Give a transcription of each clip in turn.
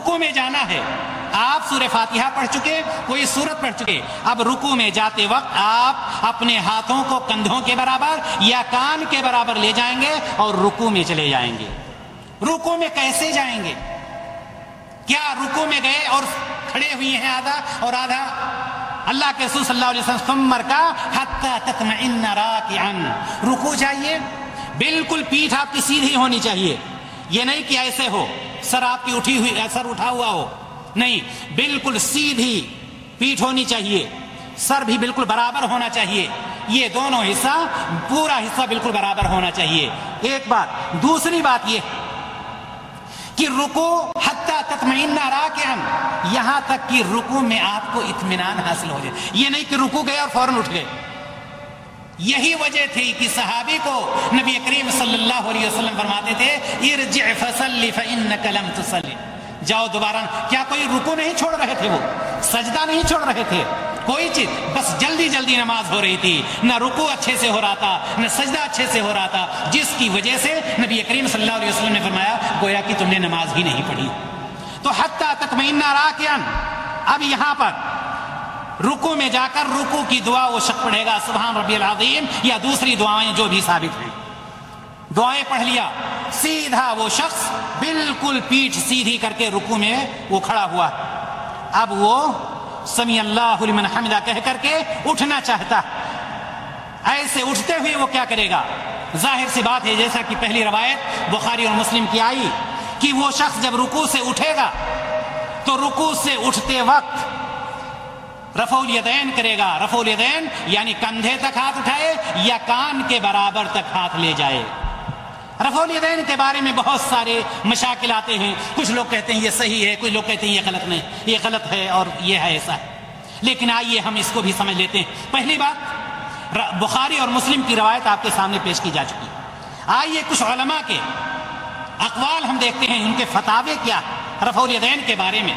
رکوع میں جانا ہے، آپ سورہ فاتحہ پڑھ چکے، کوئی سورت پڑھ چکے، اب رکوع میں جاتے وقت آپ اپنے ہاتھوں کو کندھوں کے برابر یا کان کے برابر لے جائیں گے اور رکوع میں چلے جائیں گے۔ رکوع میں کیسے جائیں گے؟ کیا رکوع میں گئے اور کھڑے ہوئے ہیں آدھا اور آدھا؟ اللہ کے رسول صلی اللہ علیہ وسلم ثم ارکع حتی تطمئن راکعا، رکوع چاہیے، بالکل پیٹھ آپ کی سیدھی ہونی چاہیے، یہ نہیں کہ ایسے ہو سر آپ کی اٹھی ہوئی، سر اٹھا ہوا ہو، نہیں، بالکل سیدھی پیٹھ ہونی چاہیے، سر بھی بالکل برابر ہونا چاہیے، یہ دونوں حصہ، پورا حصہ بالکل برابر ہونا چاہیے، ایک بات۔ دوسری بات یہ کہ رکوع حتی تطمئن راکعا، یہاں تک کہ رکوع میں آپ کو اطمینان حاصل ہو جائے، یہ نہیں کہ رکوع گئے اور فوراً اٹھ گئے۔ یہی وجہ تھی کہ صحابی کو نبی کریم صلی اللہ علیہ وسلم فرماتے تھے ارجع فصلی فانک لم تصلی، جاؤ دوبارہ۔ کیا کوئی رکوع نہیں چھوڑ رہے تھے، وہ سجدہ نہیں چھوڑ رہے تھے، کوئی چیز، بس جلدی جلدی نماز ہو رہی تھی، نہ رکوع اچھے سے ہو رہا تھا نہ سجدہ اچھے سے ہو رہا تھا، جس کی وجہ سے نبی کریم صلی اللہ علیہ وسلم نے فرمایا گویا کہ تم نے نماز ہی نہیں پڑھی۔ تو حتی تطمئن راکعا، اب یہاں پر رکوع میں جا کر رکوع کی دعا وہ شخص پڑھے گا سبحان ربی العظیم یا دوسری دعائیں جو بھی ثابت ہیں، دعائیں پڑھ لیا، سیدھا وہ شخص بالکل پیٹھ سیدھی کر کے رکوع میں وہ کھڑا ہوا، اب وہ سمیع اللہ لمن حمدہ کہہ کر کے اٹھنا چاہتا، ایسے اٹھتے ہوئے وہ کیا کرے گا؟ ظاہر سی بات ہے جیسا کہ پہلی روایت بخاری اور مسلم کی آئی کہ وہ شخص جب رکوع سے اٹھے گا تو رکوع سے اٹھتے وقت رفع الیدین کرے گا، رفع الیدین یعنی کندھے تک ہاتھ اٹھائے یا کان کے برابر تک ہاتھ لے جائے۔ رفع الیدین کے بارے میں بہت سارے مشاکل آتے ہیں، کچھ لوگ کہتے ہیں یہ صحیح ہے، کچھ لوگ کہتے ہیں یہ غلط نہیں، یہ غلط ہے اور یہ ہے ایسا ہے، لیکن آئیے ہم اس کو بھی سمجھ لیتے ہیں۔ پہلی بات، بخاری اور مسلم کی روایت آپ کے سامنے پیش کی جا چکی ہے، آئیے کچھ علماء کے اقوال ہم دیکھتے ہیں، ان کے فتاوے کیا رفع الیدین کے بارے میں۔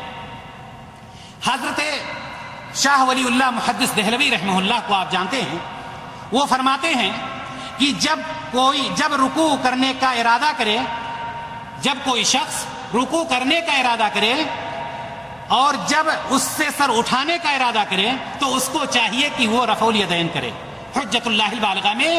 حضرت شاہ ولی اللہ محدث دہلوی رحمہ اللہ کو آپ جانتے ہیں، وہ فرماتے ہیں کہ جب رکوع کرنے کا ارادہ کرے، جب کوئی شخص رکوع کرنے کا ارادہ کرے اور جب اس سے سر اٹھانے کا ارادہ کرے تو اس کو چاہیے کہ وہ رفع الیدین کرے۔ حجت اللہ البالغہ میں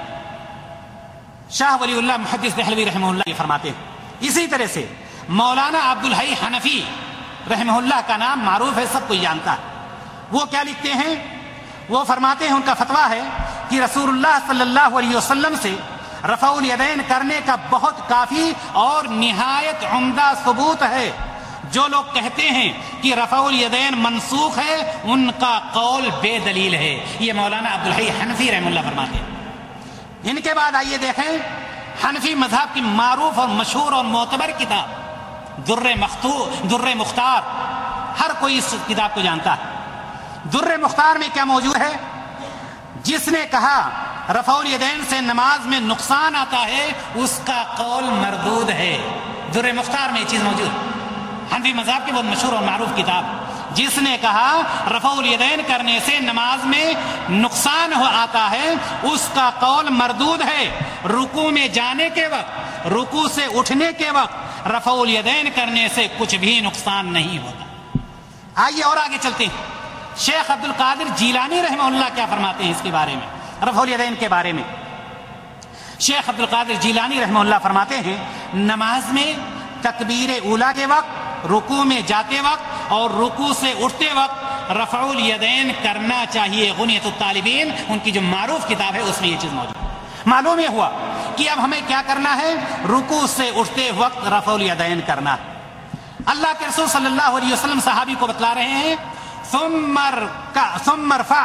شاہ ولی اللہ محدث دہلوی رحمہ اللہ یہ فرماتے ہیں۔ اسی طرح سے مولانا عبدالحی حنفی رحمہ اللہ کا نام معروف ہے، سب کوئی جانتا ہے، وہ کیا لکھتے ہیں؟ وہ فرماتے ہیں، ان کا فتویٰ ہے کہ رسول اللہ صلی اللہ علیہ وسلم سے رفع الیدین کرنے کا بہت کافی اور نہایت عمدہ ثبوت ہے۔ جو لوگ کہتے ہیں کہ رفع الیدین منسوخ ہے ان کا قول بے دلیل ہے، یہ مولانا عبدالحی حنفی رحمہ اللہ فرماتے ہیں۔ ان کے بعد آئیے دیکھیں حنفی مذہب کی معروف اور مشہور اور معتبر کتاب در مختار، ہر کوئی اس کتاب کو جانتا ہے۔ در مختار میں کیا موجود ہے؟ جس نے کہا رفع الیدین سے نماز میں نقصان آتا ہے اس کا قول مردود ہے، در مختار میں یہ چیز موجود ہے، حنفی مذہب کی بہت مشہور اور معروف کتاب۔ جس نے کہا رفع الیدین کرنے سے نماز میں نقصان آتا ہے اس کا قول مردود ہے، رکوع میں جانے کے وقت، رکوع سے اٹھنے کے وقت رفع الیدین کرنے سے کچھ بھی نقصان نہیں ہوتا۔ آئیے اور آگے چلتے ہیں، شیخ عبد القادر جیلانی رحمہ اللہ کیا فرماتے ہیں اس کے بارے میں، رفع الیدین کے بارے میں۔ شیخ عبد القادر جیلانی رحمہ اللہ فرماتے ہیں نماز میں تکبیر اولیٰ کے وقت، رکوع میں جاتے وقت اور رکوع سے اٹھتے وقت رفع الیدین کرنا چاہیے۔ غنیۃ الطالبین ان کی جو معروف کتاب ہے اس میں یہ چیز موجود ہے۔ معلوم یہ ہوا کہ اب ہمیں کیا کرنا ہے؟ رکوع سے اٹھتے وقت رفع الیدین کرنا ہے۔ اللہ کے رسول صلی اللہ علیہ وسلم صحابی کو بتلا رہے ہیں ثم ارفع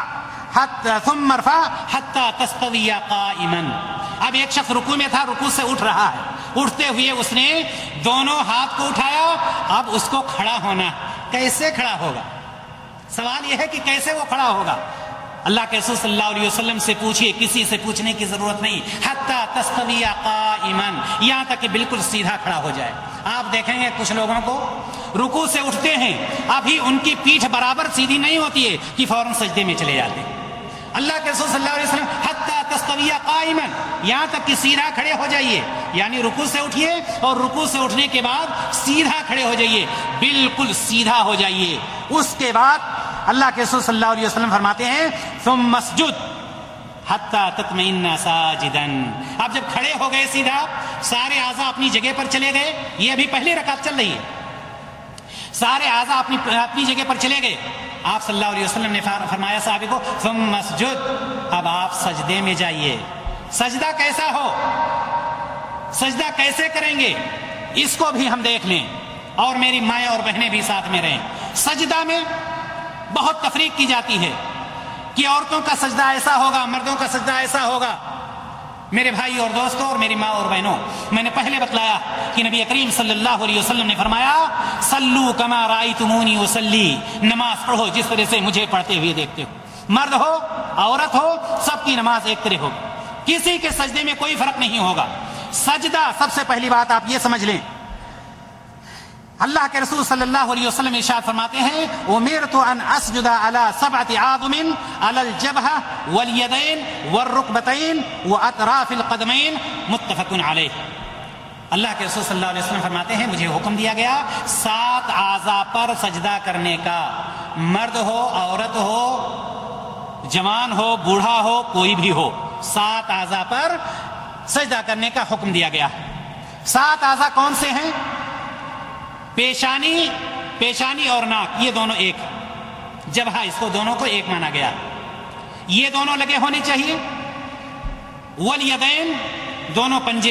حتى تستوي قائما۔ اب ایک شخص رکوع میں تھا، رکوع سے اٹھ رہا ہے، اٹھتے ہوئے اس نے دونوں ہاتھ کو اٹھایا، اب اس کو کھڑا ہونا، کیسے کھڑا ہوگا؟ سوال یہ ہے کہ کیسے وہ کھڑا ہوگا؟ اللہ کے رسول صلی اللہ علیہ وسلم سے پوچھیے، کسی سے پوچھنے کی ضرورت نہیں، حتی تستوی قائما، یہاں تک کہ بالکل سیدھا کھڑا ہو جائے۔ آپ دیکھیں گے کچھ لوگوں کو رکوع سے اٹھتے ہیں، ابھی ان کی پیٹھ برابر سیدھی نہیں ہوتی ہے کہ فوراً سجدے میں چلے جاتے ہیں۔ اللہ کے رسول صلی اللہ علیہ وسلم حتی تستوی قائما، یہاں تک کہ سیدھا کھڑے ہو جائیے، یعنی رکوع سے اٹھیے اور رکوع سے اٹھنے کے بعد سیدھا کھڑے ہو جائیے، بالکل سیدھا ہو جائیے۔ اس کے بعد اللہ کے رسول صلی اللہ علیہ وسلم فرماتے ہیں ثم مسجد حتی تطمئن ساجدا۔ اب جب کھڑے ہو گئے سیدھا، سارے اعضاء اپنی جگہ پر چلے گئے، یہ ابھی پہلی رکعت چل رہی ہے، سارے اعضاء اپنی جگہ پر چلے گئے، آپ صلی اللہ علیہ وسلم نے فرمایا صحابی کو ثم مسجد، اب آپ سجدے میں جائیے۔ سجدہ کیسا ہو، سجدہ کیسے کریں گے، اس کو بھی ہم دیکھ لیں، اور میری مائیں اور بہنیں بھی ساتھ میں رہیں۔ سجدہ میں بہت تفریق کی جاتی ہے کہ عورتوں کا سجدہ ایسا ہوگا، مردوں کا سجدہ ایسا ہوگا۔ میرے بھائی اور دوستوں اور میری ماں اور بہنوں، میں نے پہلے بتلایا کہ نبی کریم صلی اللہ علیہ وسلم نے فرمایا صلو کما رأیتمونی اصلی، نماز پڑھو جس طرح سے مجھے پڑھتے ہوئے دیکھتے ہو۔ مرد ہو عورت ہو، سب کی نماز ایک طرح ہوگی، کسی کے سجدے میں کوئی فرق نہیں ہوگا۔ سجدہ، سب سے پہلی بات آپ یہ سمجھ لیں، اللہ کے رسول صلی اللہ علیہ وسلم ارشاد فرماتے ہیں امرت ان اسجد علی 7 اعظم علی الجبہہ والیدین والرکبتین واطراف القدمین، متفق علیہ۔ اللہ کے رسول صلی اللہ علیہ وسلم فرماتے ہیں مجھے حکم دیا گیا 7 اعضاء پر سجدہ کرنے کا، مرد ہو عورت ہو، جوان ہو بوڑھا ہو، کوئی بھی ہو، 7 اعضاء پر سجدہ کرنے کا حکم دیا گیا۔ 7 اعضاء کون سے ہیں؟ پیشانی اور ناک، یہ دونوں ایک، جبہہ، اس کو دونوں کو ایک مانا گیا، یہ دونوں لگے ہونے چاہیے۔ والیدین، دونوں پنجے،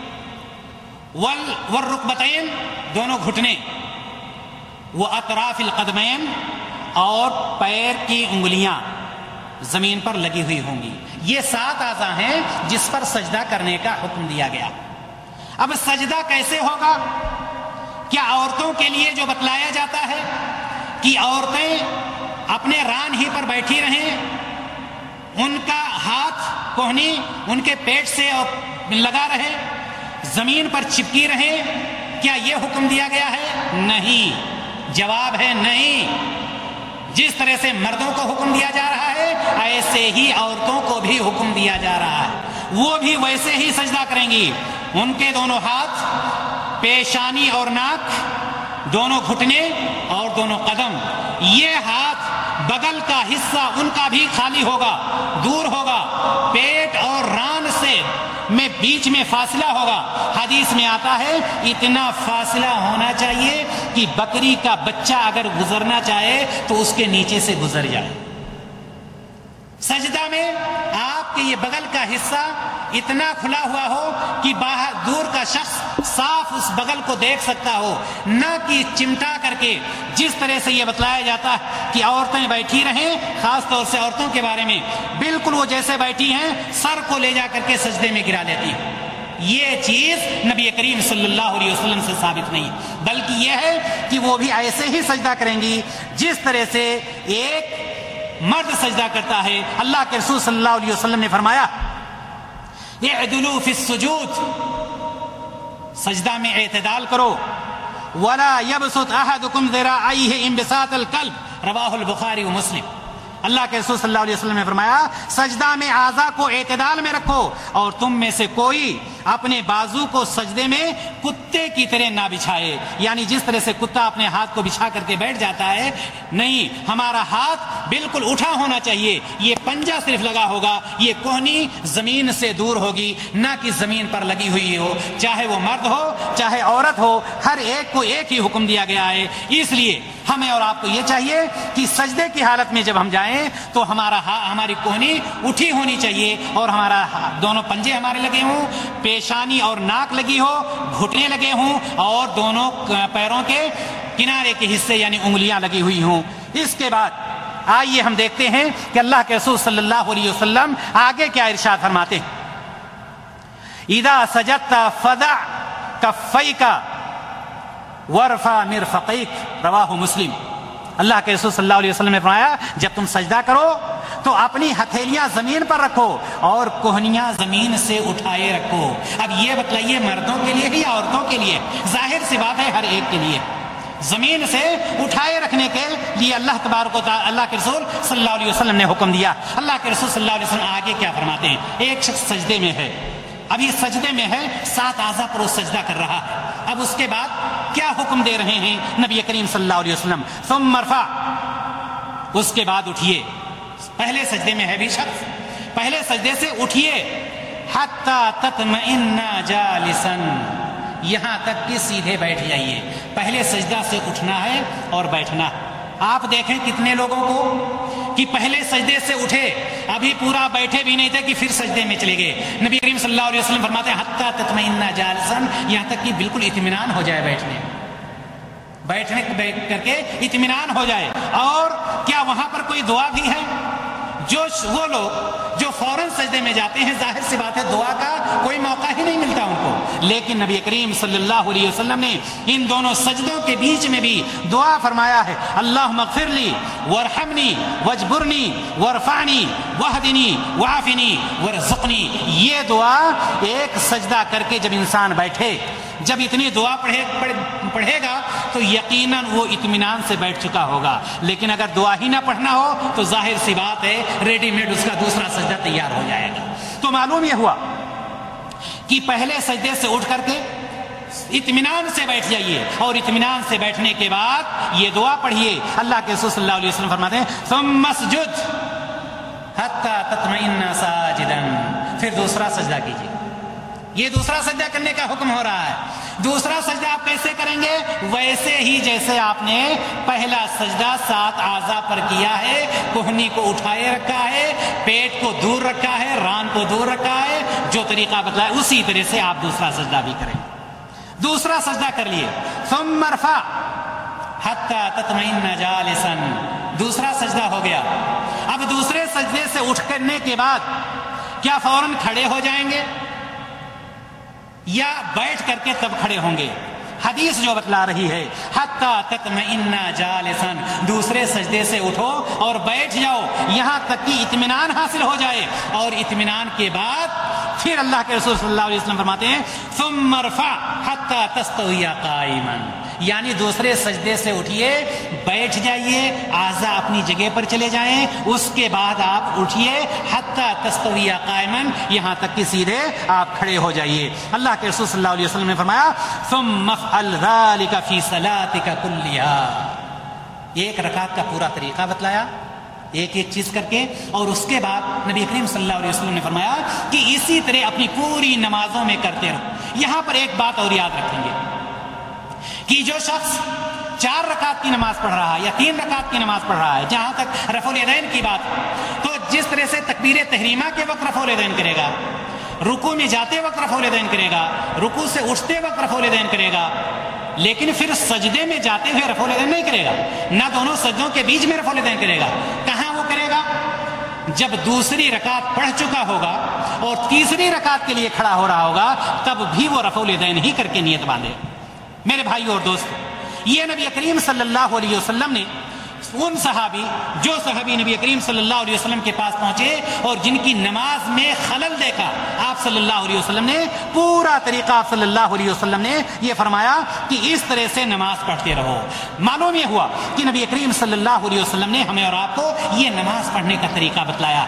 والرکبتین، دونوں گھٹنے، واطراف القدمین، اور پیر کی انگلیاں زمین پر لگی ہوئی ہوں گی۔ یہ 7 اعضاء ہیں جس پر سجدہ کرنے کا حکم دیا گیا۔ اب سجدہ کیسے ہوگا؟ کیا عورتوں کے لیے جو بتلایا جاتا ہے کہ عورتیں اپنے ران ہی پر بیٹھی رہیں، ان کا ہاتھ کوہنی ان کے پیٹ سے لگا رہے، زمین پر چپکی رہیں، کیا یہ حکم دیا گیا ہے؟ نہیں، جواب ہے نہیں۔ جس طرح سے مردوں کو حکم دیا جا رہا ہے ایسے ہی عورتوں کو بھی حکم دیا جا رہا ہے، وہ بھی ویسے ہی سجدہ کریں گی۔ ان کے دونوں ہاتھ، پیشانی اور ناک، دونوں گھٹنے اور دونوں قدم، یہ ہاتھ بغل کا حصہ ان کا بھی خالی ہوگا، دور ہوگا، پیٹ اور ران سے میں بیچ میں فاصلہ ہوگا۔ حدیث میں آتا ہے اتنا فاصلہ ہونا چاہیے کہ بکری کا بچہ اگر گزرنا چاہے تو اس کے نیچے سے گزر جائے۔ سجدہ میں آپ کے یہ بغل کا حصہ اتنا کھلا ہوا ہو کہ باہر دور کا شخص صاف اس بغل کو دیکھ سکتا ہو، نہ کہ چمٹا کر کے جس طرح سے یہ بتلایا جاتا ہے کہ عورتیں بیٹھی رہیں، خاص طور سے عورتوں کے بارے میں، بالکل وہ جیسے بیٹھی ہیں سر کو لے جا کر کے سجدے میں گرا لیتی ہیں۔ یہ چیز نبی کریم صلی اللہ علیہ وسلم سے ثابت نہیں، بلکہ یہ ہے کہ وہ بھی ایسے ہی سجدہ کریں گی جس طرح سے ایک مرد سجدہ کرتا ہے۔ اللہ کے رسول صلی اللہ علیہ وسلم نے فرمایا اعدلوا فی السجود، سجدہ میں اعتدال کرو، ولا یبسط احدکم ذراعیہ انبساط الکلب، رواہ البخاری و مسلم۔ اللہ کے رسول صلی اللہ علیہ وسلم نے فرمایا سجدہ میں اعضاء کو اعتدال میں رکھو، اور تم میں سے کوئی اپنے بازو کو سجدے میں کتے کی طرح نہ بچھائے، یعنی جس طرح سے کتا اپنے ہاتھ کو بچھا کر کے بیٹھ جاتا ہے، نہیں، ہمارا ہاتھ بالکل اٹھا ہونا چاہیے، یہ پنجہ صرف لگا ہوگا، یہ کوہنی زمین سے دور ہوگی، نہ کہ زمین پر لگی ہوئی ہو، چاہے وہ مرد ہو چاہے عورت ہو، ہر ایک کو ایک ہی حکم دیا گیا ہے۔ اس لیے ہمیں اور آپ کو یہ چاہیے کہ سجدے کی حالت میں جب ہم جائیں تو ہماری کوہنی اٹھی ہونی چاہیے، اور ہمارا دونوں پنجے ہمارے لگے ہوں، پیشانی اور ناک لگی ہو، گھٹنے لگے ہوں، اور دونوں پیروں کے کنارے کے حصے یعنی انگلیاں لگی ہوئی ہوں۔ اس کے بعد آئیے ہم دیکھتے ہیں کہ اللہ کے رسول صلی اللہ علیہ وسلم آگے کیا ارشاد فرماتے ہیں۔ اذا سجدت فضع کفیک وارفع مرفقیک، رواہ مسلم۔ اللہ کے رسول صلی اللہ علیہ وسلم نے فرمایا جب تم سجدہ کرو تو اپنی ہتھیلیاں زمین پر رکھو اور کوہنیاں زمین سے اٹھائے رکھو۔ اب یہ بتلائیے مردوں کے لیے ہی یا عورتوں کے لیے؟ ظاہر سی بات ہے ہر ایک کے لیے۔ زمین سے اٹھائے رکھنے کے لیے اللہ تبارک و تعالی، اللہ کے رسول صلی اللہ علیہ وسلم نے حکم دیا۔ اللہ کے رسول صلی اللہ علیہ وسلم آگے کیا فرماتے ہیں؟ ایک شخص سجدے میں ہے، ابھی سجدے میں ہے، 7 اعضاء پر وہ سجدہ کر رہا ہے. اب اس کے بعد کیا حکم دے رہے ہیں نبی کریم صلی اللہ علیہ وسلم؟ ثم ارفع، اس کے بعد اٹھیے. پہلے سجدے میں ہے بھی شخص، پہلے سجدے سے اٹھیے. حتی تطمئن جالسا، یہاں تک کہ سیدھے بیٹھ جائیے. پہلے سجدہ سے اٹھنا ہے اور بیٹھنا ہے. آپ دیکھیں کتنے لوگوں کو کہ پہلے سجدے سے اٹھے، ابھی پورا بیٹھے بھی نہیں تھے کہ پھر سجدے میں چلے گئے. نبی کریم صلی اللہ علیہ وسلم فرماتے ہیں حتی تطمئن جالسا، یہاں تک کہ بالکل اطمینان ہو جائے بیٹھنے کر کے اطمینان ہو جائے. اور کیا وہاں پر کوئی دعا بھی ہے؟ جو وہ لوگ جو فوراً سجدے میں جاتے ہیں، ظاہر سی بات ہے دعا کا کوئی موقع ہی نہیں ملتا ان کو. لیکن نبی کریم صلی اللہ علیہ وسلم نے ان دونوں سجدوں کے بیچ میں بھی دعا فرمایا ہے، اللہم اغفر لی وارحمنی واجبرنی وارفعنی واہدنی وعافنی وارزقنی. یہ دعا ایک سجدہ کر کے جب انسان بیٹھے، جب اتنی دعا پڑھے گا تو یقیناً وہ اطمینان سے بیٹھ چکا ہوگا. لیکن اگر دعا ہی نہ پڑھنا ہو تو ظاہر سی بات ہے ریڈی میڈ اس کا دوسرا سجدہ تیار ہو جائے گا. تو معلوم یہ ہوا کہ پہلے سجدے سے اٹھ کر کے اطمینان سے بیٹھ جائیے، اور اطمینان سے بیٹھنے کے بعد یہ دعا پڑھیے. اللہ کے رسول صلی اللہ علیہ وسلم فرماتے ہیں ثم اسجد حتی تطمئن ساجدا، پھر دوسرا سجدہ کیجیے. یہ دوسرا سجدہ کرنے کا حکم ہو رہا ہے. دوسرا سجدہ آپ کیسے کریں گے؟ ویسے ہی جیسے آپ نے پہلا سجدہ 7 اعضاء پر کیا ہے. کوہنی کو اٹھائے رکھا ہے، پیٹ کو دور رکھا ہے، ران کو دور رکھا ہے، جو طریقہ بتلایا اسی طرح سے آپ دوسرا سجدہ بھی کریں. دوسرا سجدہ کر لیے. ثم ارفع حتی تطمئن جالسا، دوسرا سجدہ ہو گیا. اب دوسرے سجدے سے اٹھ کرنے کے بعد کیا فوراً کھڑے ہو جائیں گے یا بیٹھ کر کے تب کھڑے ہوں گے؟ حدیث جو بتلا رہی ہے حتی تطمئن جالسا، دوسرے سجدے سے اٹھو اور بیٹھ جاؤ یہاں تک کہ اطمینان حاصل ہو جائے. اور اطمینان کے بعد پھر اللہ کے رسول صلی اللہ علیہ وسلم فرماتے ہیں ثم ارفع حتی تستوی قائما، یعنی دوسرے سجدے سے اٹھیے، بیٹھ جائیے، اعضاء اپنی جگہ پر چلے جائیں. اس کے بعد آپ اٹھیے حتی تستوی قائما، یہاں تک کہ سیدھے آپ کھڑے ہو جائیے. اللہ کے رسول صلی اللہ علیہ وسلم نے فرمایا ثم افعل ذلك فی صلاتک کلھا، ایک رکعت کا پورا طریقہ بتلایا ایک ایک چیز کر کے. اور اس کے بعد نبی کریم صلی اللہ علیہ وسلم نے فرمایا کہ اسی طرح اپنی پوری نمازوں میں کرتے رہو. یہاں پر ایک بات اور یاد رکھیں گے کہ جو شخص 4 رکعت کی نماز پڑھ رہا ہے یا 3 رکعت کی نماز پڑھ رہا ہے، جہاں تک رفع الیدین کی بات، تو جس طرح سے تکبیر تحریمہ کے وقت رفع الیدین کرے گا، رکوع میں جاتے وقت رفع الیدین کرے گا، رکوع سے اٹھتے وقت رفع الیدین کرے گا، لیکن پھر سجدے میں جاتے ہوئے رفع الیدین نہیں کرے گا. نہ دونوں سجدوں کے بیچ میں رفع الیدین کرے گا. کہاں وہ کرے گا؟ جب دوسری رکعت پڑھ چکا ہوگا اور تیسری رکعت کے لیے کھڑا ہو رہا ہوگا، تب بھی وہ رفع الیدین ہی کر کے نیت باندھے. میرے بھائیو اور دوست، یہ نبی کریم صلی اللہ علیہ وسلم نے ان صحابی نبی کریم صلی اللہ علیہ وسلم کے پاس پہنچے اور جن کی نماز میں خلل دیکھا، آپ صلی اللہ علیہ وسلم نے پورا طریقہ آپ صلی اللہ علیہ وسلم نے یہ فرمایا کہ اس طرح سے نماز پڑھتے رہو. معلوم یہ ہوا کہ نبی کریم صلی اللہ علیہ وسلم نے ہمیں اور آپ کو یہ نماز پڑھنے کا طریقہ بتلایا.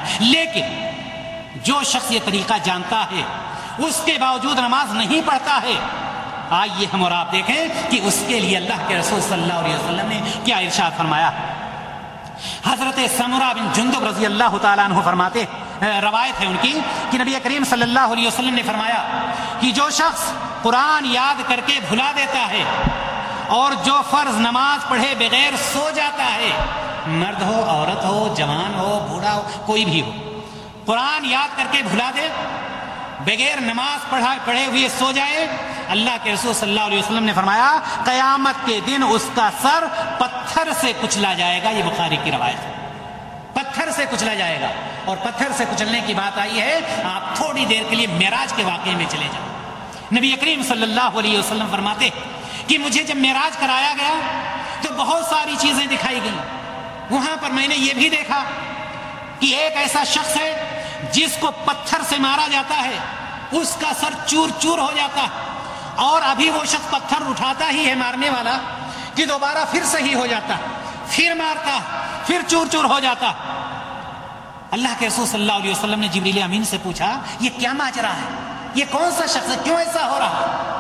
لیکن جو شخص یہ طریقہ جانتا ہے اس کے باوجود نماز نہیں پڑھتا ہے، آئیے ہم اور آپ دیکھیں کہ اس کے لیے اللہ کے رسول صلی اللہ علیہ وسلم نے کیا ارشاد فرمایا. حضرت سمرہ بن جندب رضی اللہ تعالیٰ عنہ فرماتے، روایت ہے ان کی کہ نبی کریم صلی اللہ علیہ وسلم نے فرمایا کہ جو شخص قرآن یاد کر کے بھلا دیتا ہے اور جو فرض نماز پڑھے بغیر سو جاتا ہے، مرد ہو، عورت ہو، جوان ہو، بوڑھا ہو، کوئی بھی ہو، قرآن یاد کر کے بھلا دے، بغیر نماز پڑھے ہوئے سو جائے، اللہ کے رسول صلی اللہ علیہ وسلم نے فرمایا قیامت کے دن اس کا سر پتھر سے کچلا جائے گا. یہ بخاری کی روایت ہے، پتھر سے کچلا جائے گا. اور پتھر سے کچلنے کی بات آئی ہے، آپ تھوڑی دیر کے لیے معراج کے واقعے میں چلے جائیں. نبی کریم صلی اللہ علیہ وسلم فرماتے کہ مجھے جب معراج کرایا گیا تو بہت ساری چیزیں دکھائی گئیں. وہاں پر میں نے یہ بھی دیکھا کہ ایک ایسا شخص ہے جس کو پتھر سے مارا جاتا ہے، اس کا سر چور چور ہو جاتا ہے، اور ابھی وہ شخص پتھر اٹھاتا ہی ہے مارنے والا کہ دوبارہ پھر صحیح ہو جاتا، پھر مارتا، پھر چور چور ہو جاتا. اللہ کے رسول صلی اللہ علیہ وسلم نے جبریل امین سے پوچھا یہ کیا ماجرا ہے؟ یہ کون سا شخص ہے، کیوں ایسا ہو رہا ہے؟